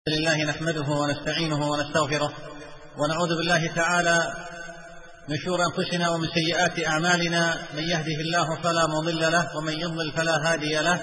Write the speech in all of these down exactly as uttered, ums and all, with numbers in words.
لله نحمده ونستعينه ونستغفره ونعوذ بالله تعالى من شرور أنفسنا ومن سيئات أعمالنا، من يهده الله فلا مضل له ومن يضلل فلا هادي له،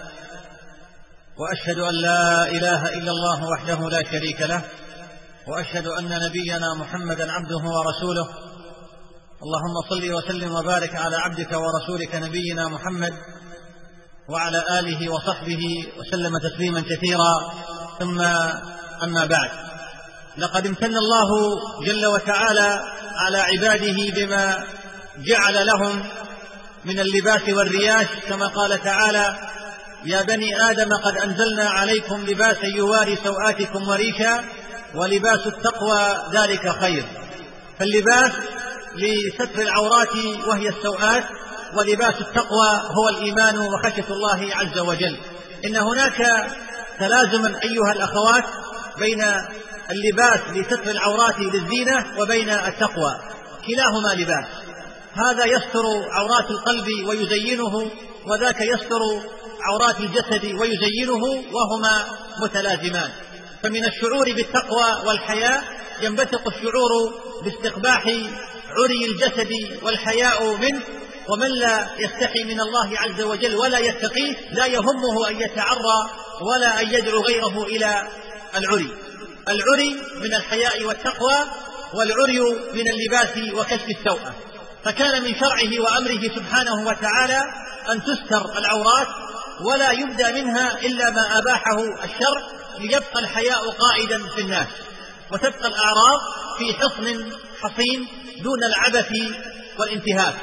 وأشهد أن لا إله إلا الله وحده لا شريك له، وأشهد أن نبينا محمدا عبده ورسوله. اللهم صل وسلم وبارك على عبدك ورسولك نبينا محمد وعلى آله وصحبه وسلم تسليما كثيرا، ثم أما بعد. لقد امتن الله جل وتعالى على عباده بما جعل لهم من اللباس والرياش، كما قال تعالى: يا بني آدم قد أنزلنا عليكم لباسا يواري سوآتكم وريشا ولباس التقوى ذلك خير. فاللباس لستر العورات وهي السوآت، ولباس التقوى هو الإيمان وخشية الله عز وجل. إن هناك تلازما أيها الأخوات بين اللباس لستر العورات للزينة وبين التقوى، كلاهما لباس. هذا يستر عورات القلب ويزينه، وذاك يستر عورات الجسد ويزينه، وهما متلازمان. فمن الشعور بالتقوى والحياء ينبثق الشعور باستقباح عري الجسد والحياء منه، ومن لا يستحي من الله عز وجل ولا يتقيه لا يهمه أن يتعرى ولا أن يدعو غيره إلى العري. العري من الحياء والتقوى، والعري من اللباس وكشف السوءة. فكان من شرعه وأمره سبحانه وتعالى أن تستر العورات ولا يبدى منها إلا ما أباحه الشرع، ليبقى الحياء قائدا في الناس، وتبقى الأعراض في حصن حصين دون العبث والانتهاك.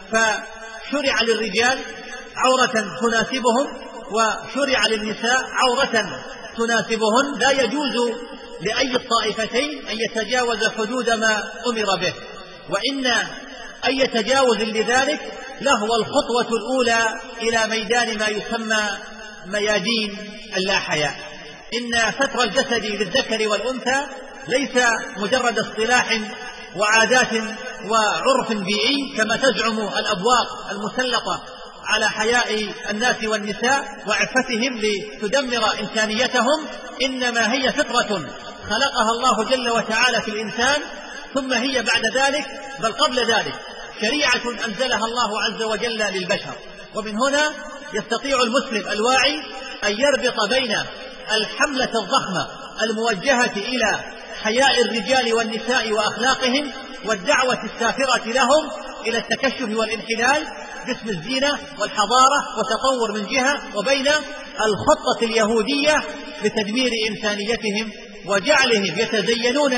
فشرع للرجال عورة تناسبهم، وشرع للنساء عورة تناسبهن. لا يجوز لأي الطائفتين أن يتجاوز حدود ما أمر به، وإن أي تجاوز لذلك لهو الخطوة الأولى إلى ميدان ما يسمى ميادين اللا حياء. إن ستر الجسد للذكر والأنثى ليس مجرد اصطلاح وعادات وعرف بيئي كما تزعم الأبواق المسلطة على حياء الناس والنساء وعفتهم لتدمر إنسانيتهم، إنما هي فطرة خلقها الله جل وتعالى في الإنسان، ثم هي بعد ذلك بل قبل ذلك شريعة أنزلها الله عز وجل للبشر. ومن هنا يستطيع المسلم الواعي أن يربط بين الحملة الضخمة الموجهة إلى حياء الرجال والنساء وأخلاقهم والدعوة السافرة لهم إلى التكشف والانحلال باسم الزينة والحضارة وتطور من جهة، وبين الخطة اليهودية لتدمير إنسانيتهم وجعلهم يتزينون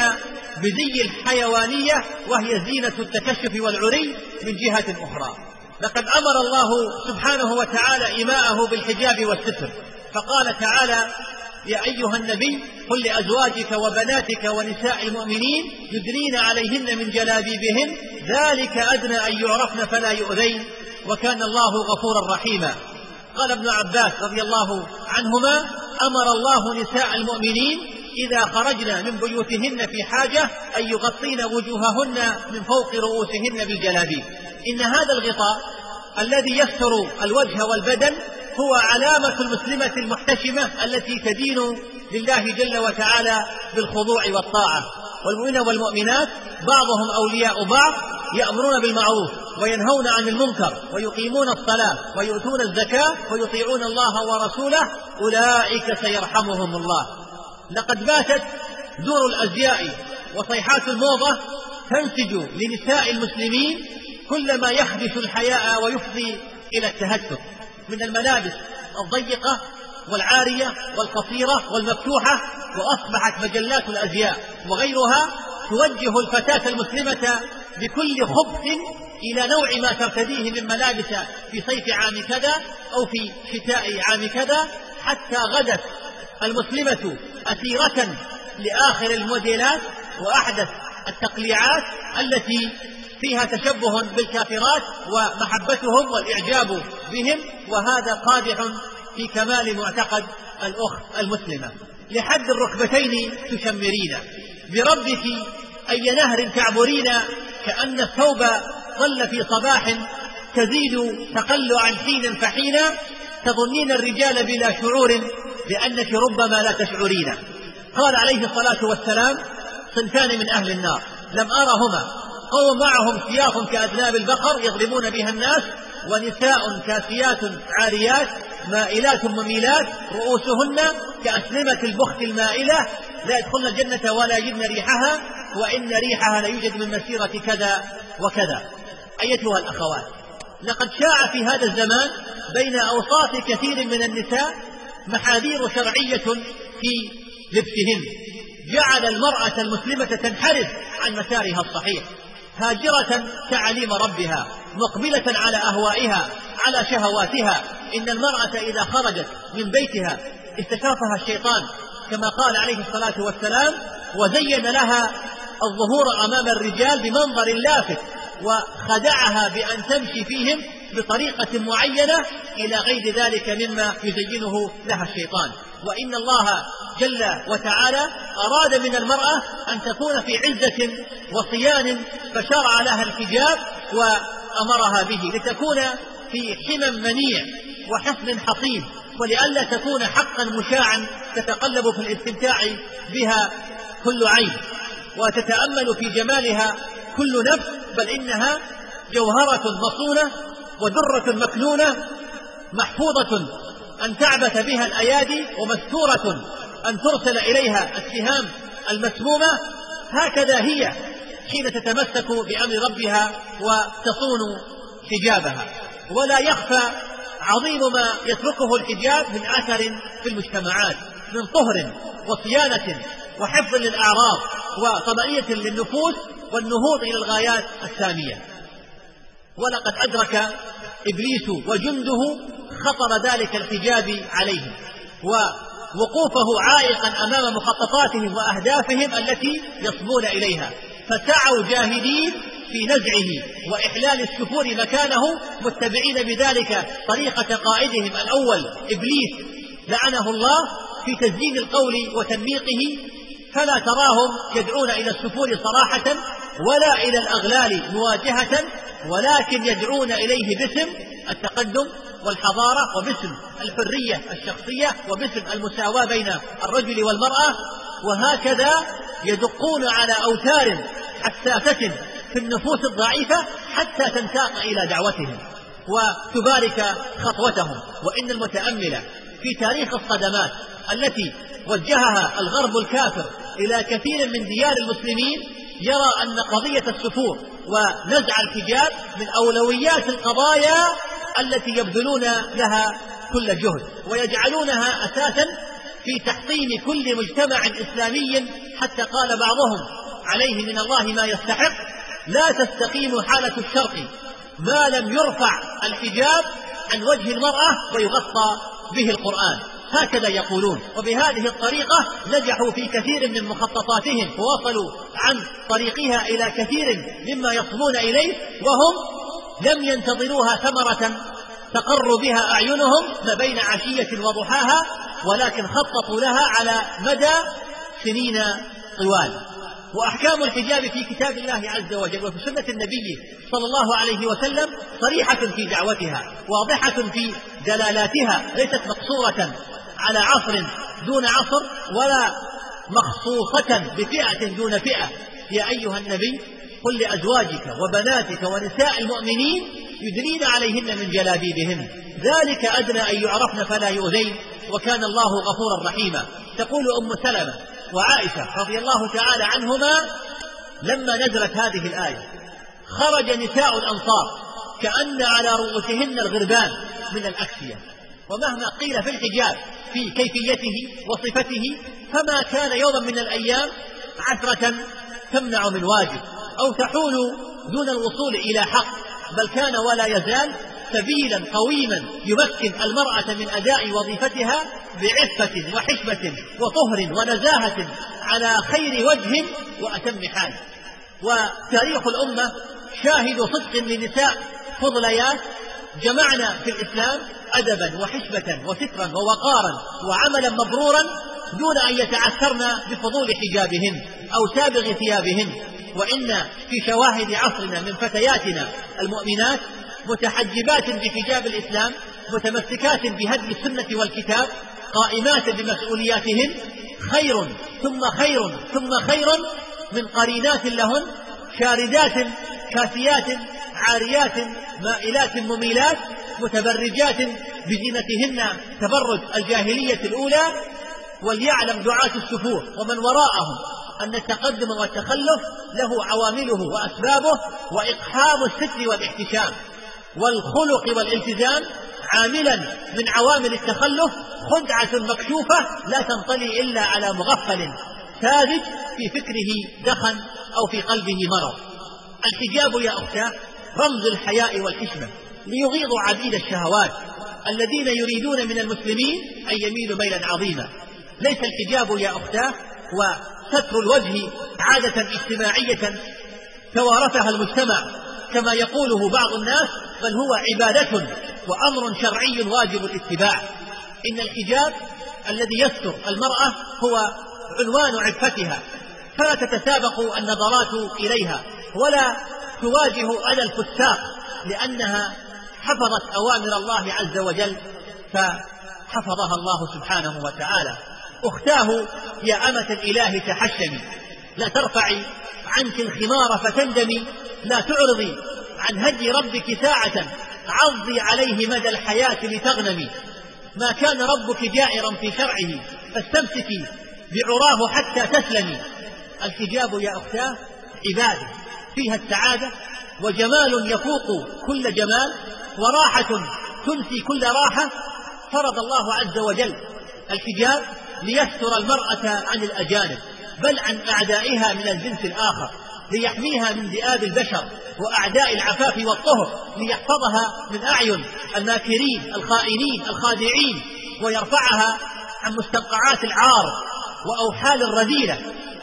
بزي الحيوانية وهي زينة التكشف والعري من جهة أخرى. لقد أمر الله سبحانه وتعالى إيماءه بالحجاب والستر، فقال تعالى: يا أيها النبي قل لأزواجك وبناتك ونساء المؤمنين يدنين عليهن من جلابيبهن ذلك أدنى أن يعرفن فلا يؤذين وكان الله غفورا رحيما. قال ابن عباس رضي الله عنهما: أمر الله نساء المؤمنين إذا خرجن من بيوتهن في حاجة أن يغطين وجوههن من فوق رؤوسهن بالجلابيب. إن هذا الغطاء الذي يستر الوجه والبدن هو علامة المسلمة المحتشمة التي تدين لله جل وتعالى بالخضوع والطاعة. والمؤمنين والمؤمنات بعضهم أولياء بعض، يأمرون بالمعروف وينهون عن المنكر ويقيمون الصلاة ويؤتون الزكاة ويطيعون الله ورسوله أولئك سيرحمهم الله. لقد باتت دور الأزياء وصيحات الموضة تنسج لنساء المسلمين كل ما يخدش الحياء ويفضي إلى التهتك من الملابس الضيقة والعارية والقصيرة والمفتوحة، وأصبحت مجلات الأزياء وغيرها توجه الفتاة المسلمة بكل خبث إلى نوع ما ترتديه من ملابس في صيف عام كذا أو في شتاء عام كذا، حتى غدت المسلمة أسيرة لآخر الموديلات وأحدث التقليعات التي فيها تشبه بالكافرات ومحبتهم والإعجاب بهم، وهذا قادح في كمال معتقد الأخت المسلمة. لحد الركبتين تشمرين، بربك أي نهر تعبرين، كأن الثوب ظل في صباح تزيد تقلعا حينا فحينا، تظنين الرجال بلا شعور لأنك ربما لا تشعرين. قال عليه الصلاة والسلام: صنفان من أهل النار لم أرهما، قوم معهم سياف كأذناب البقر يضربون بها الناس، ونساء كاسيات عاريات مائلات مميلات رؤوسهن كأسلمة البخت المائلة لا يدخلن الجنة ولا يجدن ريحها، وإن ريحها لا يوجد من مسيرة كذا وكذا. أيتها الأخوات، لقد شاع في هذا الزمان بين أوساط كثير من النساء محاذير شرعية في لبسهن، جعل المرأة المسلمة تنحرف عن مسارها الصحيح، هاجرة تعاليم ربها، مقبلة على أهوائها، على شهواتها. إن المرأة إذا خرجت من بيتها استشرفها الشيطان كما قال عليه الصلاة والسلام: وزين لها الظهور أمام الرجال بمنظر لافت، وخدعها بأن تمشي فيهم بطريقة معينة إلى غير ذلك مما يزينه لها الشيطان. وإن الله جل وتعالى أراد من المرأة أن تكون في عزة وصيان، فشرع لها الحجاب وأمرها به لتكون في حمى منيع وحصن حصين، ولئلا تكون حقا مشاعا تتقلب في الاستمتاع بها كل عين وتتأمل في جمالها كل نفس، بل إنها جوهرة مصونة ودرة مكنونة محفوظة أن تعبث بها الأيادي، ومستورة أن ترسل إليها السهام المسمومة. هكذا هي حين تتمسك بأمر ربها وتصون حجابها. ولا يخفى عظيم ما يتركه الحجاب من أثر في المجتمعات من طهر وصيانة وحفظ للأعراض وطمأنينة للنفوس والنهوض إلى الغايات السامية. ولقد أدرك إبليس وجنده خطر ذلك الحجاب عليهم، ووقوفه عائقا أمام مخططاتهم وأهدافهم التي يصبون إليها، فسعوا جاهدين في نزعه وإحلال السفور مكانه، متبعين بذلك طريقة قائدهم الأول إبليس لعنه الله في تزيين القول وتنميقه، فلا تراهم يدعون إلى السفور صراحة ولا إلى الأغلال مواجهة، ولكن يدعون إليه باسم التقدم والحضارة، وباسم الحرية الشخصية، وباسم المساواة بين الرجل والمرأة. وهكذا يدقون على أوتار حساسة في النفوس الضعيفة حتى تنساق إلى دعوتهم وتبارك خطوتهم. وإن المتأمل في تاريخ الصدمات التي وجهها الغرب الكافر إلى كثير من ديار المسلمين يرى أن قضية السفور ونزع الحجاب من أولويات القضايا التي يبذلون لها كل جهد، ويجعلونها أساسا في تحطيم كل مجتمع إسلامي، حتى قال بعضهم عليه من الله ما يستحق: لا تستقيم حالة الشرق ما لم يرفع الحجاب عن وجه المرأة ويغطى به القرآن. هكذا يقولون، وبهذه الطريقة نجحوا في كثير من مخططاتهم ووصلوا عن طريقها إلى كثير مما يصلون إليه، وهم لم ينتظروها ثمرة تقر بها أعينهم ما بين عشية وضحاها، ولكن خططوا لها على مدى سنين طوال. وأحكام الحجاب في كتاب الله عز وجل وفي سنة النبي صلى الله عليه وسلم صريحة في دعوتها، واضحة في دلالاتها، ليست مقصورة على عصر دون عصر ولا مخصوصة بفئة دون فئة. يا أيها النبي قل لأزواجك وبناتك ونساء المؤمنين يدنين عليهن من جلابيبهن ذلك أدنى أن يعرفن فلا يؤذين وكان الله غفورا رحيما. تقول أم سلمة وعائشة رضي الله تعالى عنهما: لما نزلت هذه الآية خرج نساء الأنصار كأن على رؤوسهن الغربان من الأكسية. ومهما قيل في الحجاب في كيفيته وصفته، فما كان يوما من الأيام عثرة تمنع من واجب أو تحول دون الوصول إلى حق، بل كان ولا يزال سبيلا قويما يمكن المرأة من أداء وظيفتها بعفة وحشمة وطهر ونزاهة على خير وجه وأتم حال. وتاريخ الأمة شاهد صدق لنساء فضليات جمعنا في الإسلام أدبا وحشمة وسترا ووقارا وعملا مبرورا دون أن يتعثرن بفضول حجابهن أو سابغ ثيابهن. وإن في شواهد عصرنا من فتياتنا المؤمنات متحجبات بحجاب الإسلام متمسكات بهدي السنة والكتاب قائمات بمسؤولياتهن خير ثم خير ثم خير من قرينات لهن شاردات كاسيات عاريات مائلات مميلات متبرجات بزينتهن تبرج الجاهلية الأولى. وليعلم دعاة السفور ومن وراءهم أن التقدم والتخلف له عوامله وأسبابه، وإقحام الستر والاحتشام والخلق والالتزام عاملا من عوامل التخلف خدعة مكشوفة لا تنطلي إلا على مغفل ساذج في فكره دخن أو في قلبه مرض. الحجاب يا أختاه رمز الحياء والحشمة ليغيظوا عبيد الشهوات الذين يريدون من المسلمين أن يميلوا ميلا عظيما. ليس الحجاب يا أختاه وستر الوجه عادة اجتماعية توارثها المجتمع كما يقوله بعض الناس، بل هو عبادة وأمر شرعي واجب الاتباع. إن الحجاب الذي يستر المرأة هو عنوان عفتها، فلا تتسابق النظرات إليها ولا تواجه على الفساق، لأنها حفظت أوامر الله عز وجل فحفظها الله سبحانه وتعالى. أختاه يا أمة الإله تحشمي، لا ترفعي عنك الخمار فتندمي، لا تعرضي عن هدي ربك ساعة عضي عليه مدى الحياة لتغنمي. ما كان ربك جائرا في شرعه فاستمسكي بعراه حتى تسلمي. الحجاب يا أختاه عبادة فيها السعادة وجمال يفوق كل جمال وراحة تنسي كل راحة. فرض الله عز وجل الحجاب ليستر المرأة عن الأجانب بل عن أعدائها من الجنس الآخر، ليحميها من ذئاب البشر وأعداء العفاف والطهر، ليحفظها من أعين الماكرين الخائنين الخادعين، ويرفعها عن مستنقعات العار وأوحال الرذيلة.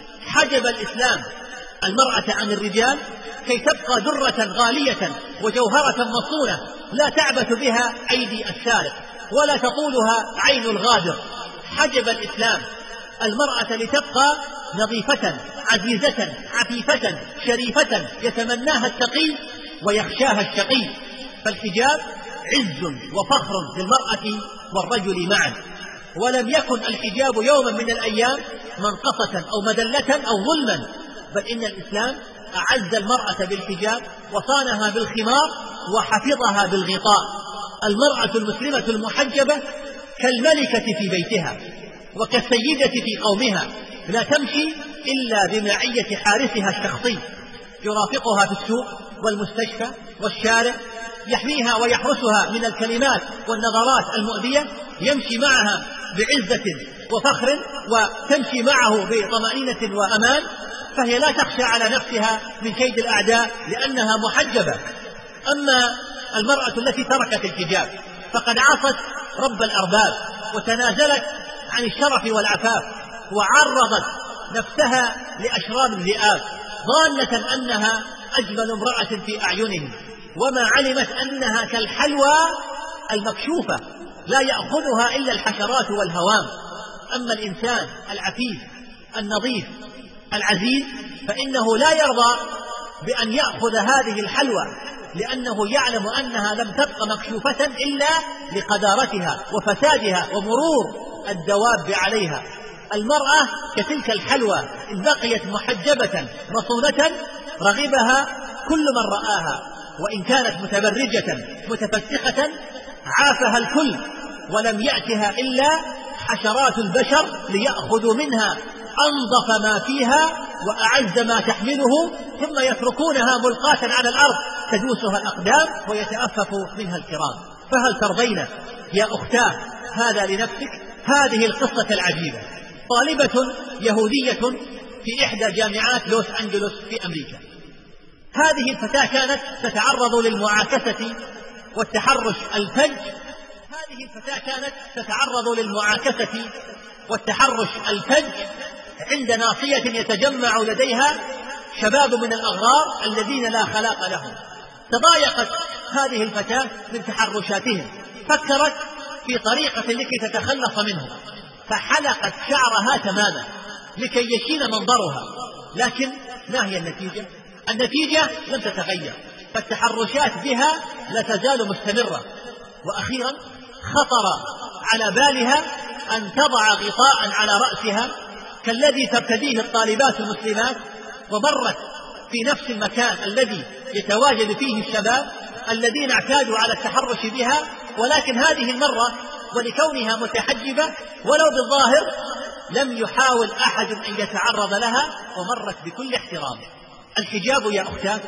حجب الإسلام المرأة عن الرجال كي تبقى درة غالية وجوهرة مصونة لا تعبث بها أيدي السارق ولا تطولها عين الغادر. حجب الإسلام المرأة لتبقى نظيفة عزيزة عفيفة شريفة يتمناها التقي ويخشاها الشقي. فالحجاب عز وفخر للمرأة والرجل معا. ولم يكن الحجاب يوما من الأيام منقصة أو مذلة أو ظلما، بل إن الإسلام أعز المرأة بالحجاب وصانها بالخمار وحفظها بالغطاء. المرأة المسلمة المحجبة كالملكة في بيتها وكالسيدة في قومها، لا تمشي إلا بمعية حارسها الشخصي يرافقها في السوق والمستشفى والشارع، يحميها ويحرسها من الكلمات والنظرات المؤذية، يمشي معها بعزة وفخر وتمشي معه بطمأنينة وأمان، فهي لا تخشى على نفسها من كيد الأعداء لأنها محجبة. أما المرأة التي تركت الحجاب فقد عصت رب الأرباب وتنازلت عن الشرف والعفاف وعرضت نفسها لأشرار الذئاب ظانة أنها أجمل امرأة في أعينهم، وما علمت أنها كالحلوى المكشوفة لا يأخذها إلا الحشرات والهوام. أما الإنسان العفيف النظيف العزيز فإنه لا يرضى بأن يأخذ هذه الحلوى، لأنه يعلم أنها لم تبق مكشوفة إلا لقدارتها وفسادها ومرور الدواب عليها. المرأة كتلك الحلوى إن بقيت محجبة مصونة رغبها كل من رآها، وإن كانت متبرجة متفسخة عافها الكل، ولم يأتها إلا حشرات البشر ليأخذوا منها أنظف ما فيها وأعز ما تحمله، ثم يتركونها ملقاة على الأرض تدوسها الأقدام ويتأفف منها الكرام. فهل ترضين يا أختاه هذا لنفسك؟ هذه القصة العجيبة. طالبة يهودية في إحدى جامعات لوس أنجلوس في أمريكا. هذه الفتاة كانت تتعرض للمعاكسة والتحرش الفج هذه الفتاة كانت تتعرض للمعاكسة والتحرش الفج عند ناصية يتجمع لديها شباب من الأغرار الذين لا خلاق لهم. تضايقت هذه الفتاة من تحرشاتهم، فكرت في طريقة لكي تتخلص منهم، فحلقت شعرها تماما لكي يشين منظرها. لكن ما هي النتيجة؟ النتيجة لم تتغير، فالتحرشات بها لا تزال مستمرة. وأخيرا خطر على بالها أن تضع غطاء على رأسها كالذي ترتديه الطالبات المسلمات، ومرت في نفس المكان الذي يتواجد فيه الشباب الذين اعتادوا على التحرش بها، ولكن هذه المرة ولكونها متحجبة ولو بالظاهر لم يحاول أحد أن يتعرض لها، ومرت بكل احترام. الحجاب يا أختاه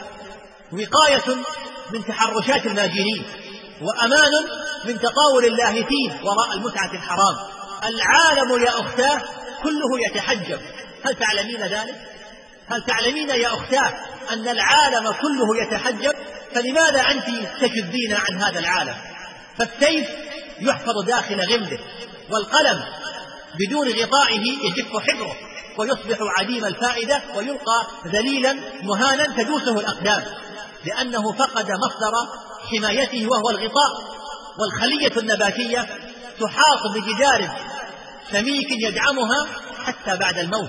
وقاية من تحرشات الماجنين، وأمان من تطاول اللاهثين وراء المتعة الحرام. العالم يا أختاه كله يتحجب، هل تعلمين ذلك؟ هل تعلمين يا أختاه أن العالم كله يتحجب؟ فلماذا أنت تشذين عن هذا العالم؟ فالسيف يحفظ داخل غمده، والقلم بدون غطائه يجف حبره ويصبح عديم الفائدة ويلقى ذليلا مهانا تدوسه الأقدام، لأنه فقد مصدر حمايته وهو الغطاء. والخلية النباتية تحاط بجدار سميك يدعمها حتى بعد الموت،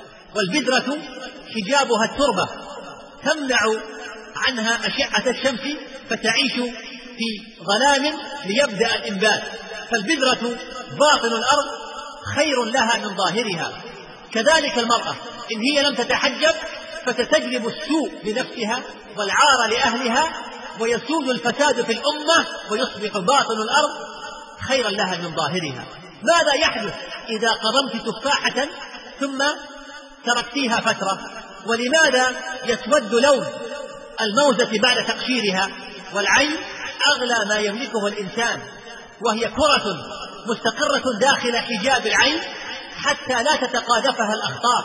والبذرة حجابها التربة تمنع عنها أشعة الشمس فتعيش في ظلام ليبدأ الإنبات. فالبذرة باطن الأرض خير لها من ظاهرها. كذلك المرأة إن هي لم تتحجب فتستجلب السوء لنفسها والعار لأهلها، ويسود الفساد في الأمة، ويصبح باطن الأرض خيرا لها من ظاهرها. ماذا يحدث إذا قضمت تفاحة ثم تركتيها فترة؟ ولماذا يسود لون الموزة بعد تقشيرها؟ والعين أغلى ما يملكه الإنسان، وهي كرة مستقرة داخل حجاب العين حتى لا تتقاذفها الأخطار.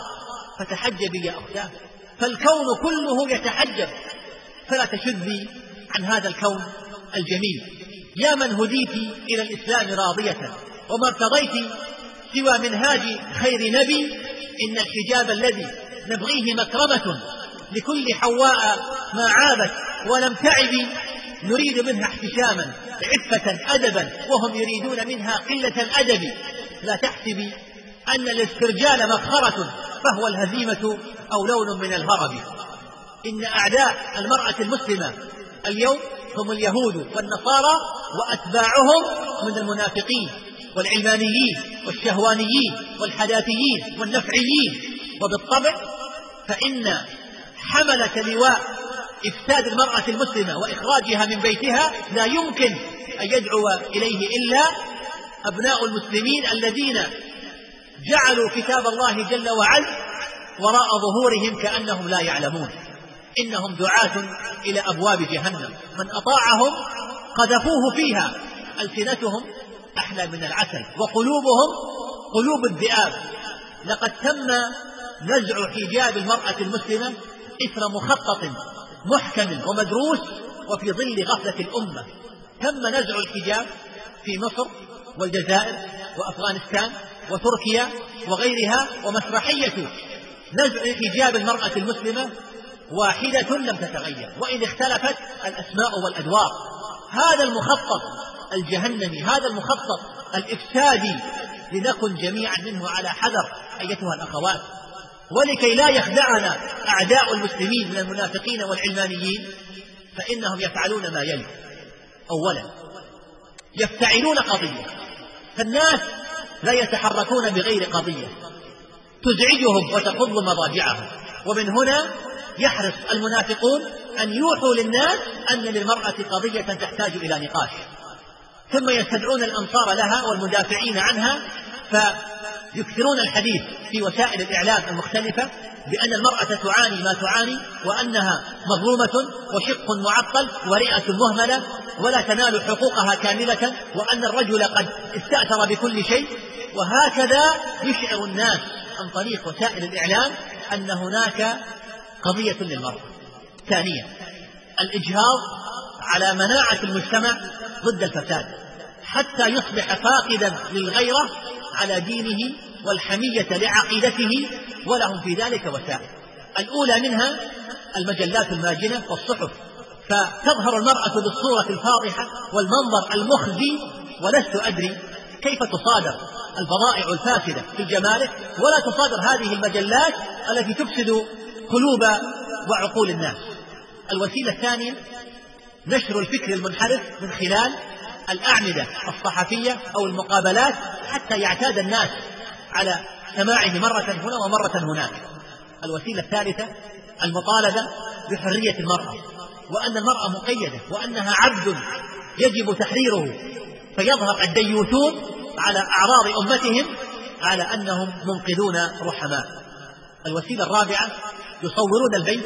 فتحجبي يا أختاه، فالكون كله يتحجب، فلا تشذي عن هذا الكون الجميل. يا من هديت إلى الإسلام راضية وما ارتضيت سوى منهاج خير نبي، إن الحجاب الذي نبغيه مكرمة لكل حواء ما عابت ولم تعب، نريد منها احتشاما عفة أدبا وهم يريدون منها قلة الأدب. لا تحسبي أن الاسترجال مفخرة فهو الهزيمة أو لون من الهرب. إن أعداء المرأة المسلمة اليوم هم اليهود والنصارى وأتباعهم من المنافقين والعلمانيين والشهوانيين والحداثيين والنفعيين. وبالطبع فإن حملة لواء إفساد المرأة المسلمة وإخراجها من بيتها لا يمكن أن يدعو إليه إلا أبناء المسلمين الذين جعلوا كتاب الله جل وعلا وراء ظهورهم كأنهم لا يعلمون. إنهم دعاة إلى أبواب جهنم، من أطاعهم قذفوه فيها، ألسنتهم أحلى من العسل وقلوبهم قلوب الذئاب. لقد تم نزع حجاب المرأة المسلمة إثر مخطط محكم ومدروس وفي ظل غفلة الأمة. تم نزع الحجاب في مصر والجزائر وأفغانستان وتركيا وغيرها، ومسرحية نزع حجاب المرأة المسلمة واحدة لم تتغير وإن اختلفت الأسماء والأدوار. هذا المخطط الجهنمي، هذا المخطط الإفسادي، لنكن جميعا منه على حذر أيتها الأخوات. ولكي لا يخدعنا أعداء المسلمين من المنافقين والعلمانيين، فإنهم يفعلون ما يلي: أولا يفتعلون قضية، فالناس لا يتحركون بغير قضية تزعجهم وتقض مضاجعهم، ومن هنا يحرص المنافقون أن يوحوا للناس أن للمرأة قضية تحتاج إلى نقاش، ثم يستدعون الأنصار لها والمدافعين عنها، فيكثرون الحديث في وسائل الإعلام المختلفة بأن المرأة تعاني ما تعاني، وأنها مظلومة وشق معطل ورئة مهملة ولا تنال حقوقها كاملة، وأن الرجل قد استأثر بكل شيء. وهكذا يشعر الناس عن طريق وسائل الإعلام أن هناك قضية للمرأة. ثانيا الإجهاض على مناعة المجتمع ضد الفساد حتى يصبح فاقدا للغيرة على دينه والحمية لعقيدته، ولهم في ذلك وسائل. الأولى منها المجلات الماجنة والصحف، فتظهر المرأة بالصورة الفاضحة والمنظر المخزي، ولست أدري كيف تصادر البضائع الفاسدة في الجمارك ولا تصادر هذه المجلات التي تفسد قلوب وعقول الناس. الوسيلة الثانية نشر الفكر المنحرف من خلال الأعمدة الصحفية أو المقابلات حتى يعتاد الناس على سماعه مرة هنا ومرة هناك. الوسيلة الثالثة المطالبة بحرية المرأة، وأن المرأة مقيدة وأنها عبد يجب تحريره، فيظهر الديوثون على أعراض أمتهم على أنهم منقذون رحماء. الوسيلة الرابعة يصورون البيت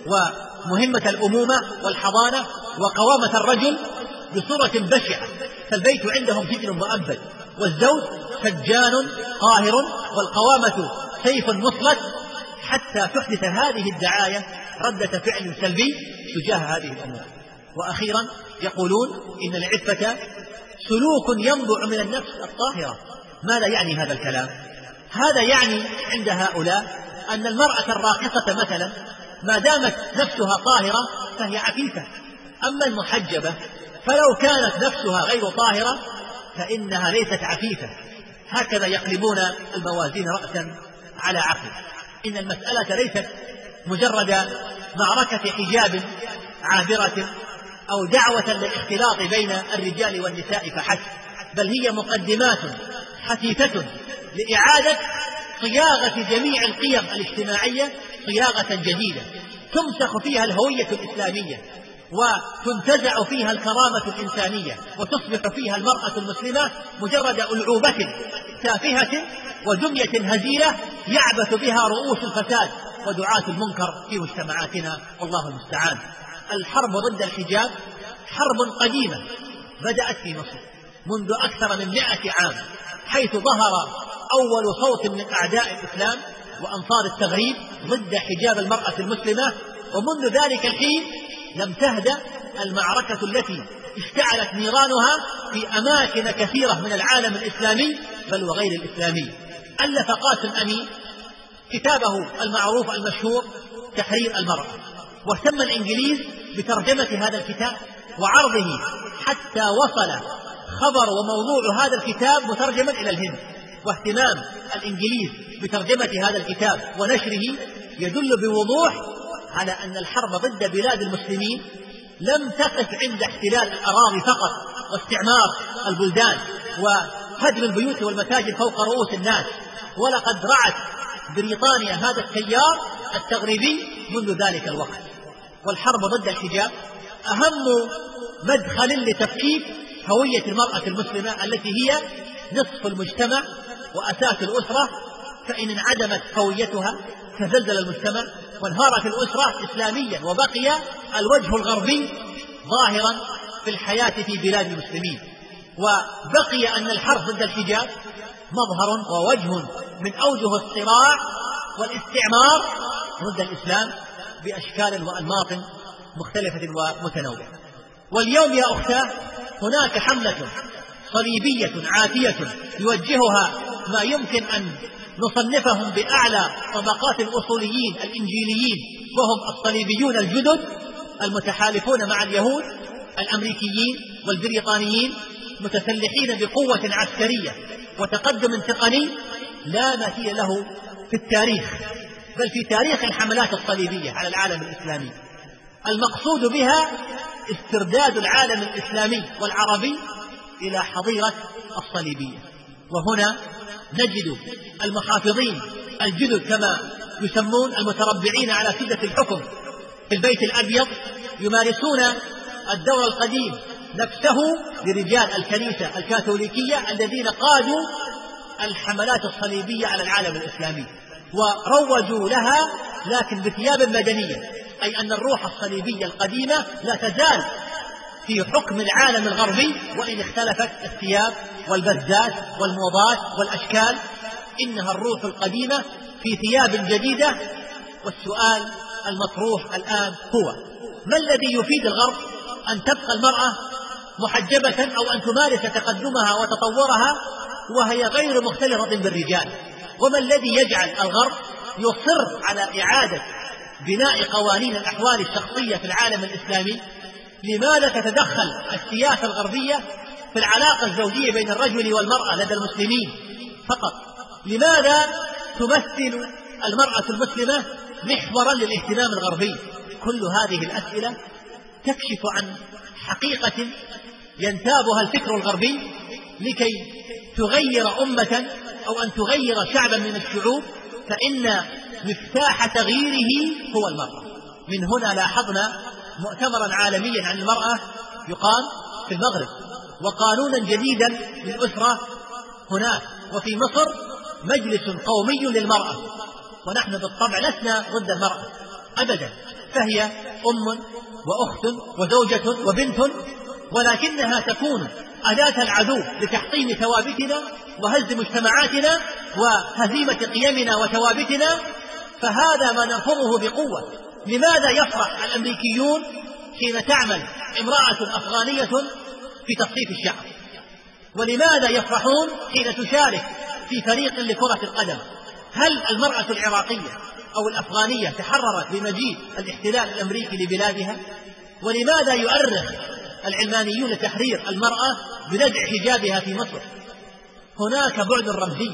ومهمة الأمومة والحضانة وقوامة الرجل بصورة بشعة، فالبيت عندهم سجن مؤبد، والزوج سجان قاهر، والقوامة سيف مسلط، حتى تحدث هذه الدعاية ردة فعل سلبي تجاه هذه الأمور. وأخيرا يقولون إن العفة سلوك ينبع من النفس الطاهرة. ماذا يعني هذا الكلام؟ هذا يعني عند هؤلاء أن المرأة الراقصة مثلا ما دامت نفسها طاهرة فهي عفيفة، أما المحجبة فلو كانت نفسها غير طاهرة فإنها ليست عفيفة. هكذا يقلبون الموازين رأسا على عقل. إن المسألة ليست مجرد معركة حجاب عابرة أو دعوة للاختلاط بين الرجال والنساء فحسب، بل هي مقدمات حثيثة لإعادة صياغة جميع القيم الاجتماعية صياغة جديدة تمسخ فيها الهوية الإسلامية وتنتزع فيها الكرامة الإنسانية، وتصبح فيها المرأة المسلمة مجرد ألعوبة تافهة ودمية هزيلة يعبث بها رؤوس الفساد ودعاة المنكر في مجتمعاتنا، والله المستعان. الحرب ضد الحجاب حرب قديمة بدأت في مصر منذ أكثر من مئة عام، حيث ظهر أول صوت من أعداء الإسلام وأنصار التغريب ضد حجاب المرأة المسلمة، ومنذ ذلك الحين لم تهدأ المعركة التي اشتعلت نيرانها في أماكن كثيرة من العالم الإسلامي بل وغير الإسلامي. ألف قاسم أمين كتابه المعروف المشهور تحرير المرأة، واهتم الإنجليز بترجمة هذا الكتاب وعرضه حتى وصل خبر وموضوع هذا الكتاب مترجما إلى الهند. واهتمام الإنجليز بترجمة هذا الكتاب ونشره يدل بوضوح على أن الحرب ضد بلاد المسلمين لم تقف عند احتلال الأراضي فقط واستعمار البلدان وهدم البيوت والمساجد فوق رؤوس الناس، ولقد رعت بريطانيا هذا التيار التغريبي منذ ذلك الوقت. والحرب ضد الحجاب أهم مدخل لتفكيك هوية المرأة المسلمة التي هي نصف المجتمع وأساس الأسرة، فإن انعدمت هويتها تزلزل المجتمع وانهارت الأسرة إسلاميا، وبقي الوجه الغربي ظاهرا في الحياة في بلاد المسلمين. وبقي أن الحرب ضد الحجاب مظهر ووجه من أوجه الصراع والاستعمار ضد الإسلام بأشكال وأنماط مختلفة ومتنوعة. واليوم يا أختاه هناك حملة صليبية عاتية يوجهها ما يمكن أن نصنفهم بأعلى طبقات الأصوليين الإنجيليين، وهم الصليبيون الجدد المتحالفون مع اليهود الأمريكيين والبريطانيين، متسلحين بقوة عسكرية وتقدم تقني لا مثيل له في التاريخ بل في تاريخ الحملات الصليبية على العالم الإسلامي. المقصود بها استرداد العالم الإسلامي والعربي إلى حظيرة الصليبية. وهنا نجد المحافظين الجدد كما يسمون المتربعين على سدة الحكم في البيت الأبيض يمارسون الدور القديم نفسه لرجال الكنيسة الكاثوليكية الذين قادوا الحملات الصليبية على العالم الإسلامي وروجوا لها، لكن بثياب مدنية، أي أن الروح الصليبية القديمة لا تزال في حكم العالم الغربي وإن اختلفت الثياب والبزات والموضات والأشكال، إنها الروح القديمة في ثياب جديدة. والسؤال المطروح الآن هو: ما الذي يفيد الغرب أن تبقى المرأة محجبة أو أن تمارس تقدمها وتطورها وهي غير مختلطة بالرجال؟ وما الذي يجعل الغرب يصر على إعادة بناء قوانين الأحوال الشخصية في العالم الإسلامي؟ لماذا تتدخل السياسة الغربية في العلاقة الزوجية بين الرجل والمرأة لدى المسلمين فقط؟ لماذا تمثل المرأة المسلمة محورا للاهتمام الغربي؟ كل هذه الأسئلة تكشف عن حقيقة ينتابها الفكر الغربي لكي تغير أمة أو أن تغير شعبا من الشعوب، فإن مفتاح تغييره هو المرأة. من هنا لاحظنا مؤتمرا عالميا عن المرأة يقام في المغرب، وقانونا جديدا للأسرة هناك، وفي مصر مجلس قومي للمرأة. ونحن بالطبع لسنا ضد المرأة أبدا، فهي أم وأخت وزوجة وبنت، ولكنها تكون أداة العدو لتحطيم ثوابتنا وهز مجتمعاتنا وهزيمة قيمنا وثوابتنا، فهذا ما نرفضه بقوة. لماذا يفرح الأمريكيون حين تعمل امرأة أفغانية في تصفيف الشعب؟ ولماذا يفرحون حين تشارك في فريق لكرة القدم؟ هل المرأة العراقية أو الأفغانية تحررت بمجيء الاحتلال الأمريكي لبلادها؟ ولماذا يؤرخ العلمانيون تحرير المرأة بنزع حجابها في مصر؟ هناك بعد رمزي،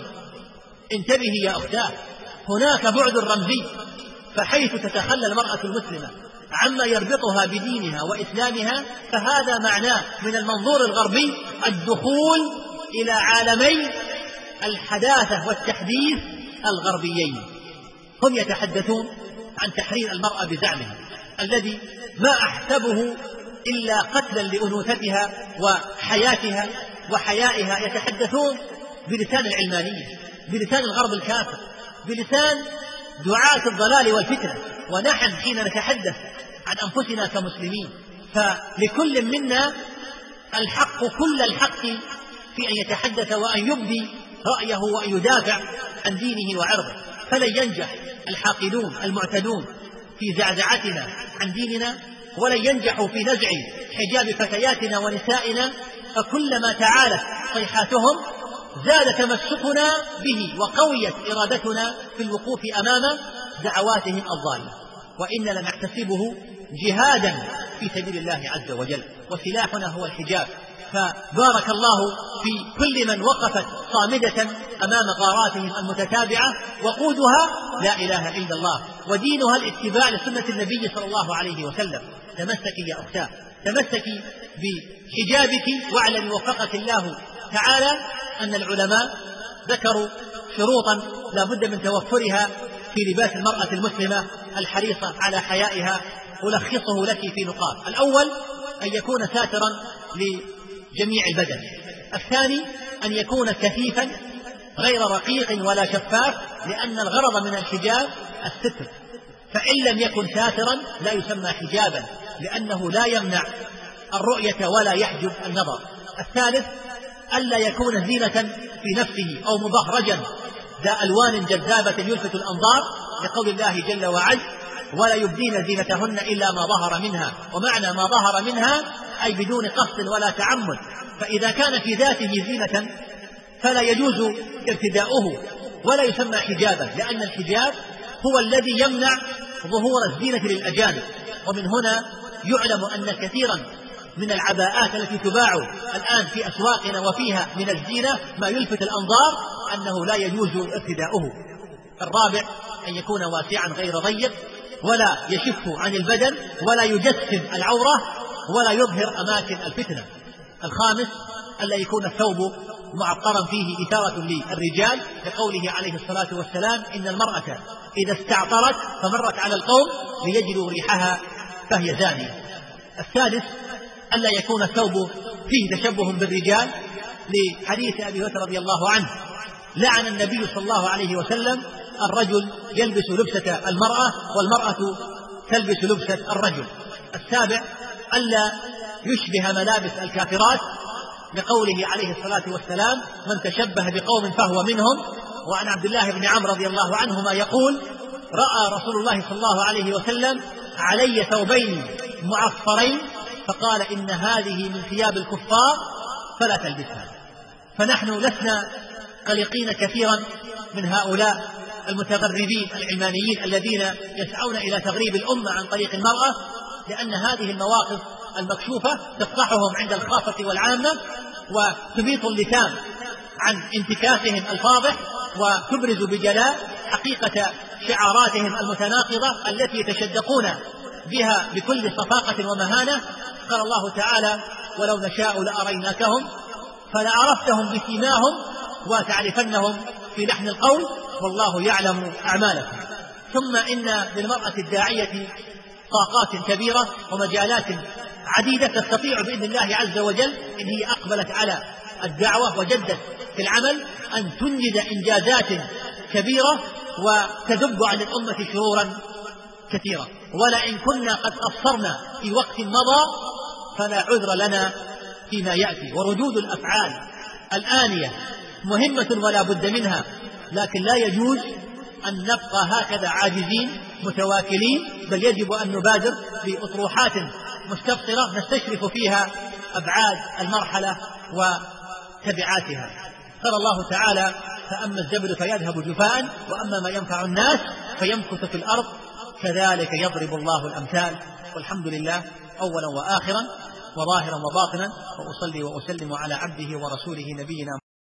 انتبهي يا أختاه، هناك بعد رمزي. فحيث تتخلى المرأة المسلمة عما يربطها بدينها وإسلامها، فهذا معناه من المنظور الغربي الدخول إلى عالمي الحداثة والتحديث الغربيين. هم يتحدثون عن تحرير المرأة بزعمهم الذي ما أحسبه إلا قتلا لأنوثتها وحياتها وحيائها. يتحدثون بلسان العلمانية، بلسان الغرب الكافر، بلسان دعاة الضلال والفتنة. ونحن حين نتحدث عن أنفسنا كمسلمين فلكل منا الحق، كل الحق في أن يتحدث وأن يبدي رأيه وأن يدافع عن دينه وعرضه. فلن ينجح الحاقدون المعتدون في زعزعتنا عن ديننا، ولن ينجحوا في نزع حجاب فتياتنا ونسائنا. فكلما تعالت صيحاتهم زاد تمسكنا به وقويت إرادتنا في الوقوف أمام دعواتهم الضالة، وإن لنحتسبه جهادا في سبيل الله عز وجل، وسلاحنا هو الحجاب. فبارك الله في كل من وقفت صامدة أمام غاراتهم المتتابعة، وقودها لا إله إلا الله، ودينها الاتباع لسنة النبي صلى الله عليه وسلم. تمسكي يا أختاه، تمسكي بحجابك، واعلمي وفقك الله تعالى أن العلماء ذكروا شروطا لا بد من توفرها في لباس المرأة المسلمة الحريصة على حيائها، ألخصه لك في نقاط. الأول أن يكون ساترا لجميع البدن. الثاني أن يكون كثيفا غير رقيق ولا شفاف، لأن الغرض من الحجاب الستر، فإن لم يكن ساترا لا يسمى حجابا، لأنه لا يمنع الرؤية ولا يحجب النظر. الثالث ألا يكون زينة في نفسه أو مبهرجا ذا ألوان جذابة يلفت الأنظار، لقول الله جل وعز: ولا يبدين زينتهن إلا ما ظهر منها. ومعنى ما ظهر منها أي بدون قصد ولا تعمد. فإذا كان في ذاته زينة فلا يجوز ارتداؤه ولا يسمى حجابا، لأن الحجاب هو الذي يمنع ظهور الزينة للأجانب. ومن هنا يعلم أن كثيرا من العباءات التي تباع الآن في أسواقنا وفيها من الزينة ما يلفت الأنظار أنه لا يجوز ارتداؤه. الرابع أن يكون واسعا غير ضيق، ولا يشف عن البدن، ولا يجسم العورة، ولا يظهر أماكن الفتنة. الخامس ألا يكون الثوب معطرا فيه إثارة للرجال، لقوله عليه الصلاة والسلام: إن المرأة إذا استعطرت فمرت على القوم ليجدوا ريحها فهي زانية. السادس ألا يكون الثوب فيه تشبه بالرجال، لحديث أبي هريرة رضي الله عنه: لعن النبي صلى الله عليه وسلم الرجل يلبس لبسة المرأة والمرأة تلبس لبسة الرجل. السابع ألا يشبه ملابس الكافرات، لقوله عليه الصلاة والسلام: من تشبه بقوم فهو منهم. وعن عبد الله بن عمرو رضي الله عنهما يقول: رأى رسول الله صلى الله عليه وسلم علي ثوبين معصفرين فقال: إن هذه من ثياب الكفار فلا تلبسها. فنحن لسنا قلقين كثيرا من هؤلاء المتغربين العلمانيين الذين يسعون إلى تغريب الأمة عن طريق المرأة، لأن هذه المواقف المكشوفة تفضحهم عند الخاصة والعامة، وتميط اللسان عن انتكاسهم الفاضح، وتبرز بجلاء حقيقة شعاراتهم المتناقضة التي يتشدقون بها بكل صفاقة ومهانة. قال الله تعالى: ولو نشاء لأريناكهم فلعرفتهم بسيماهم وتعرفنهم في لحن القول والله يعلم أعمالكم. ثم إن للمرأة الداعية طاقات كبيرة ومجالات عديدة تستطيع بإذن الله عز وجل إن هي أقبلت على الدعوة وجدت في العمل أن تنجز إنجازات كبيرة وتذب عن الأمة شرورا كثيرة. ولئن كنا قد قصرنا في وقت مضى فلا عذر لنا فيما يأتي. وردود الأفعال الآنية مهمة ولا بد منها، لكن لا يجوز أن نبقى هكذا عاجزين متواكلين، بل يجب أن نبادر بأطروحات مستبصرة نستشرف فيها أبعاد المرحلة وتبعاتها. قال الله تعالى: فأما الزبد فيذهب جفاء وأما ما ينفع الناس فيمكث في الأرض كذلك يضرب الله الأمثال. والحمد لله أولا وآخرا وظاهرا وباطنا، وأصلي وأسلم على عبده ورسوله نبينا